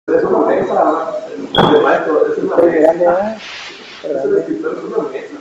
Es una mesa. De maestro, es una Qué grande, mesa. ¿eh? Qué Es el grande. escritorio, es una mesa.